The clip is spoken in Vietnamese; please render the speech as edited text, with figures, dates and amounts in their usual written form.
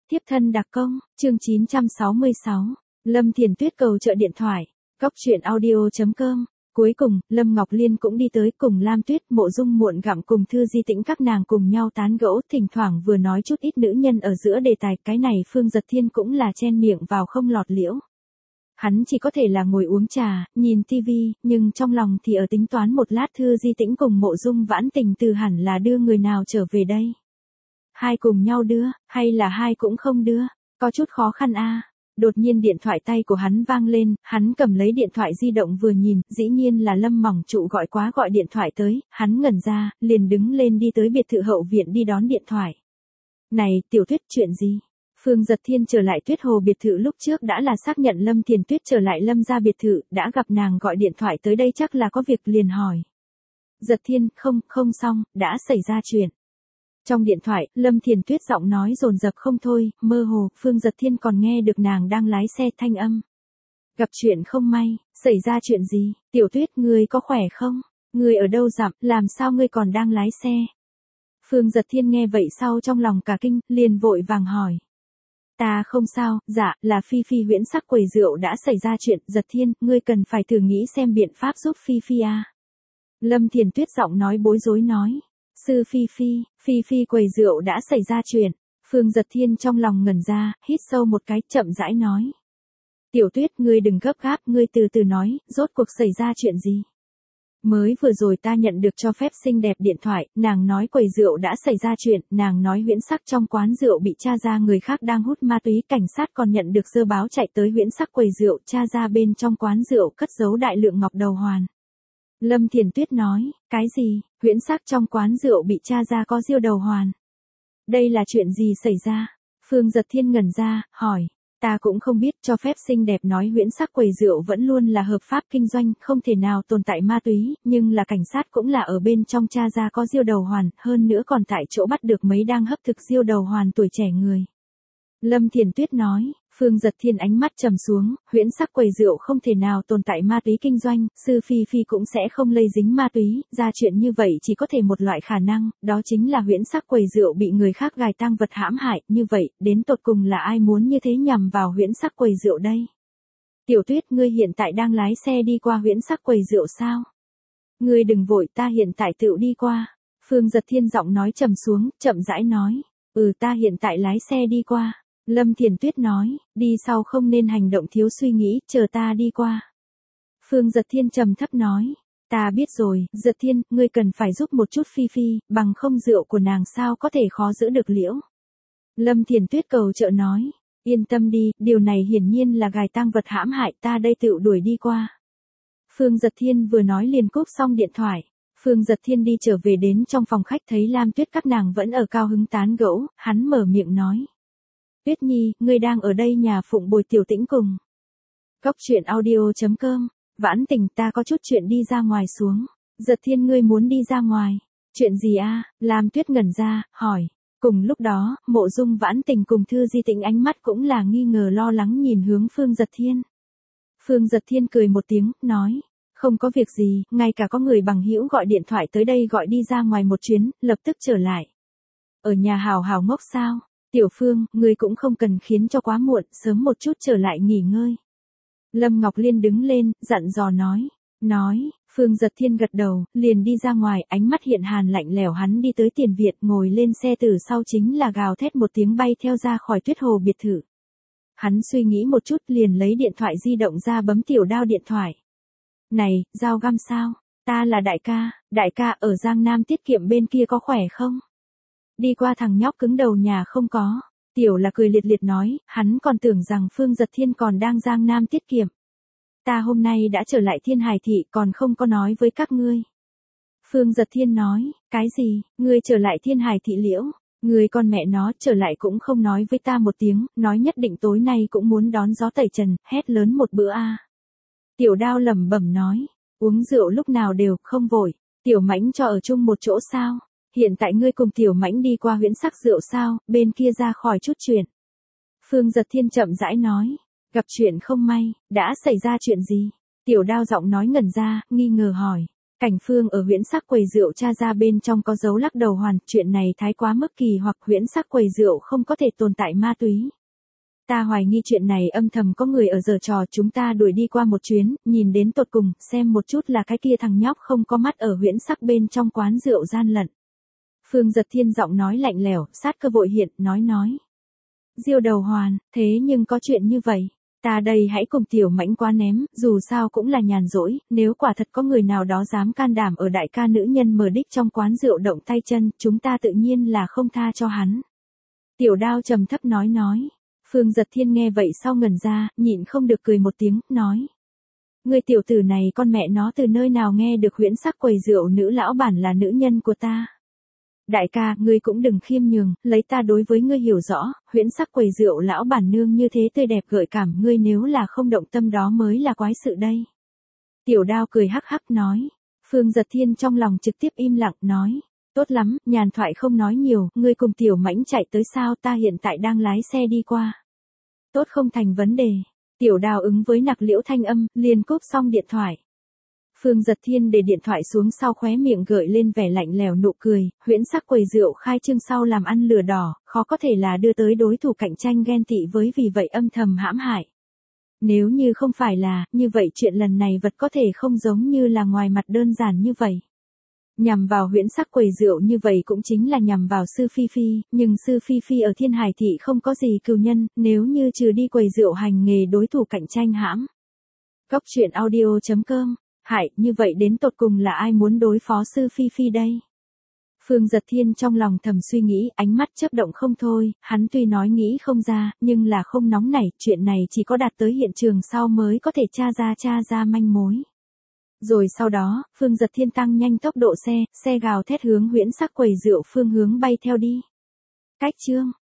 Tiếp thân đặc công, chương 966. Lâm Thiền Tuyết cầu trợ điện thoại. Cóc truyện audio.com. Cuối cùng, Lâm Ngọc Liên cũng đi tới cùng Lam Tuyết, Mộ Dung Muộn Gặm cùng Thư Di Tĩnh các nàng cùng nhau tán gẫu, thỉnh thoảng vừa nói chút ít nữ nhân ở giữa đề tài, cái này Phương Giật Thiên cũng là chen miệng vào không lọt liễu. Hắn chỉ có thể là ngồi uống trà, nhìn tivi, nhưng trong lòng thì ở tính toán một lát Thư Di Tĩnh cùng Mộ Dung Vãn Tình từ hẳn là đưa người nào trở về đây. Hai cùng nhau đưa, hay là hai cũng không đưa, có chút khó khăn a. Đột nhiên điện thoại tay của hắn vang lên, hắn cầm lấy điện thoại di động vừa nhìn, dĩ nhiên là Lâm Mỏng Trụ gọi điện thoại tới, hắn ngẩn ra, liền đứng lên đi tới biệt thự hậu viện đi đón điện thoại. Này, Tiểu Tuyết, chuyện gì? Phương Giật Thiên trở lại Tuyết Hồ biệt thự lúc trước đã là xác nhận Lâm Thiền Tuyết trở lại Lâm gia biệt thự, đã gặp nàng gọi điện thoại tới đây chắc là có việc liền hỏi. Giật Thiên, không xong, đã xảy ra chuyện. Trong điện thoại, Lâm Thiền Tuyết giọng nói dồn dập không thôi, mơ hồ, Phương Giật Thiên còn nghe được nàng đang lái xe thanh âm. Gặp chuyện không may, xảy ra chuyện gì? Tiểu Tuyết, ngươi có khỏe không? Ngươi ở đâu dặm, làm sao ngươi còn đang lái xe? Phương Giật Thiên nghe vậy sau trong lòng cả kinh, liền vội vàng hỏi. Ta không sao, dạ, là Phi Phi huyễn sắc quầy rượu đã xảy ra chuyện, Giật Thiên, ngươi cần phải thử nghĩ xem biện pháp giúp Phi Phi à. Lâm Thiền Tuyết giọng nói bối rối nói. Sư Phi Phi quầy rượu đã xảy ra chuyện. Phương Giật Thiên trong lòng ngẩn ra, hít sâu một cái, chậm rãi nói. Tiểu Tuyết, ngươi đừng gấp gáp, ngươi từ từ nói, rốt cuộc xảy ra chuyện gì? Mới vừa rồi ta nhận được cho phép xinh đẹp điện thoại, nàng nói quầy rượu đã xảy ra chuyện, nàng nói huyễn sắc trong quán rượu bị tra ra người khác đang hút ma túy, cảnh sát còn nhận được dơ báo chạy tới huyễn sắc quầy rượu, tra ra bên trong quán rượu cất giấu đại lượng ngọc đầu hoàn. Lâm Thiền Tuyết nói, cái gì, huyễn sắc trong quán rượu bị tra ra có diêu đầu hoàn. Đây là chuyện gì xảy ra? Phương Giật Thiên ngẩn ra, hỏi, ta cũng không biết, cho phép xinh đẹp nói huyễn sắc quầy rượu vẫn luôn là hợp pháp kinh doanh, không thể nào tồn tại ma túy, nhưng là cảnh sát cũng là ở bên trong tra ra có diêu đầu hoàn, hơn nữa còn tại chỗ bắt được mấy đang hấp thực diêu đầu hoàn tuổi trẻ người. Lâm Thiền Tuyết nói, Phương Giật Thiên ánh mắt trầm xuống, huyễn sắc quầy rượu không thể nào tồn tại ma túy kinh doanh, sư Phi Phi cũng sẽ không lây dính ma túy, ra chuyện như vậy chỉ có thể một loại khả năng, đó chính là huyễn sắc quầy rượu bị người khác gài tang vật hãm hại, như vậy, đến tột cùng là ai muốn như thế nhằm vào huyễn sắc quầy rượu đây? Tiểu Tuyết, ngươi hiện tại đang lái xe đi qua huyễn sắc quầy rượu sao? Ngươi đừng vội, ta hiện tại tự đi qua. Phương Giật Thiên giọng nói trầm xuống, chậm rãi nói, ta hiện tại lái xe đi qua. Lâm Thiền Tuyết nói, đi sau không nên hành động thiếu suy nghĩ, chờ ta đi qua. Phương Giật Thiên trầm thấp nói, ta biết rồi, Giật Thiên, ngươi cần phải giúp một chút Phi Phi, bằng không rượu của nàng sao có thể khó giữ được liễu. Lâm Thiền Tuyết cầu trợ nói, yên tâm đi, điều này hiển nhiên là gài tang vật hãm hại, ta đây tự đuổi đi qua. Phương Giật Thiên vừa nói liền cúp xong điện thoại. Phương Giật Thiên đi trở về đến trong phòng khách thấy Lam Tuyết các nàng vẫn ở cao hứng tán gẫu, hắn mở miệng nói. Tuyết Nhi, ngươi đang ở đây nhà phụng bồi Tiểu Tĩnh cùng. Cóc truyện audio.com. Vãn Tình, ta có chút chuyện đi ra ngoài xuống. Giật Thiên, ngươi muốn đi ra ngoài. Chuyện gì a? Lam Tuyết ngẩn ra, hỏi. Cùng lúc đó, Mộ Dung Vãn Tình cùng Thư Di Tĩnh ánh mắt cũng là nghi ngờ lo lắng nhìn hướng Phương Giật Thiên. Phương Giật Thiên cười một tiếng, nói. Không có việc gì, ngay cả có người bằng hữu gọi điện thoại tới đây gọi đi ra ngoài một chuyến, lập tức trở lại. Ở nhà hào hào ngốc sao? Tiểu Phương, ngươi cũng không cần khiến cho quá muộn, sớm một chút trở lại nghỉ ngơi. Lâm Ngọc Liên đứng lên, dặn dò nói, Phương Giật Thiên gật đầu, liền đi ra ngoài, ánh mắt hiện hàn lạnh lẽo, hắn đi tới tiền viện, ngồi lên xe từ sau chính là gào thét một tiếng bay theo ra khỏi Tuyết Hồ biệt thự. Hắn suy nghĩ một chút liền lấy điện thoại di động ra bấm Tiểu Đao điện thoại. Này, Dao Găm sao? Ta là đại ca ở Giang Nam tiết kiệm bên kia có khỏe không? Đi qua thằng nhóc cứng đầu nhà không có. Tiểu là cười liệt liệt nói, hắn còn tưởng rằng Phương Giật Thiên còn đang Giang Nam tiết kiệm. Ta hôm nay đã trở lại Thiên Hải Thị còn không có nói với các ngươi. Phương Giật Thiên nói, cái gì, ngươi trở lại Thiên Hải Thị liễu, ngươi con mẹ nó trở lại cũng không nói với ta một tiếng, nói nhất định tối nay cũng muốn đón gió tẩy trần, hét lớn một bữa a. Tiểu Đao lẩm bẩm nói, uống rượu lúc nào đều, không vội, Tiểu Mãnh cho ở chung một chỗ sao? Hiện tại ngươi cùng Tiểu Mãnh đi qua huyễn sắc rượu sao, bên kia ra khỏi chút chuyện. Phương Giật Thiên chậm rãi nói, gặp chuyện không may, đã xảy ra chuyện gì? Tiểu Đao giọng nói ngẩn ra, nghi ngờ hỏi. Cảnh Phương ở huyễn sắc quầy rượu tra ra bên trong có dấu lắc đầu hoàn, chuyện này thái quá mức kỳ hoặc huyễn sắc quầy rượu không có thể tồn tại ma túy. Ta hoài nghi chuyện này âm thầm có người ở giở trò, chúng ta đuổi đi qua một chuyến, nhìn đến tột cùng, xem một chút là cái kia thằng nhóc không có mắt ở huyễn sắc bên trong quán rượu gian lận. Phương Giật Thiên giọng nói lạnh lẽo, sát cơ vội hiện, nói. Diêu Đầu Hoàn, thế nhưng có chuyện như vậy. Ta đây hãy cùng tiểu mãnh qua ném, dù sao cũng là nhàn rỗi, nếu quả thật có người nào đó dám can đảm ở đại ca nữ nhân mờ đích trong quán rượu động tay chân, chúng ta tự nhiên là không tha cho hắn. Tiểu Đao trầm thấp nói. Phương Giật Thiên nghe vậy sau ngẩn ra, nhịn không được cười một tiếng, nói. Người tiểu tử này con mẹ nó từ nơi nào nghe được huyễn sắc quầy rượu nữ lão bản là nữ nhân của ta. Đại ca, ngươi cũng đừng khiêm nhường, lấy ta đối với ngươi hiểu rõ, huyễn sắc quầy rượu lão bản nương như thế tươi đẹp gợi cảm, ngươi nếu là không động tâm đó mới là quái sự đây. Tiểu Đao cười hắc hắc nói. Phương Giật Thiên trong lòng trực tiếp im lặng nói. Tốt lắm, nhàn thoại không nói nhiều, ngươi cùng tiểu mãnh chạy tới sao, ta hiện tại đang lái xe đi qua. Tốt, không thành vấn đề. Tiểu Đao ứng với nặc liễu thanh âm, liền cúp xong điện thoại. Phương Giật Thiên để điện thoại xuống sau khóe miệng gợi lên vẻ lạnh lẽo nụ cười, huyễn sắc quầy rượu khai trương sau làm ăn lừa đỏ, khó có thể là đưa tới đối thủ cạnh tranh ghen tị với vì vậy âm thầm hãm hại. Nếu như không phải là, như vậy chuyện lần này vật có thể không giống như là ngoài mặt đơn giản như vậy. Nhằm vào huyễn sắc quầy rượu như vậy cũng chính là nhằm vào Sư Phi Phi, nhưng Sư Phi Phi ở Thiên Hải Thị không có gì cừu nhân, nếu như trừ đi quầy rượu hành nghề đối thủ cạnh tranh hãm. Góc truyện audio.com. Hại, như vậy đến tột cùng là ai muốn đối phó Sư Phi Phi đây? Phương Giật Thiên trong lòng thầm suy nghĩ, ánh mắt chớp động không thôi, hắn tuy nói nghĩ không ra, nhưng là không nóng nảy, chuyện này chỉ có đạt tới hiện trường sau mới có thể tra ra manh mối. Rồi sau đó, Phương Giật Thiên tăng nhanh tốc độ xe gào thét hướng huyễn sắc quầy rượu phương hướng bay theo đi. Cách chương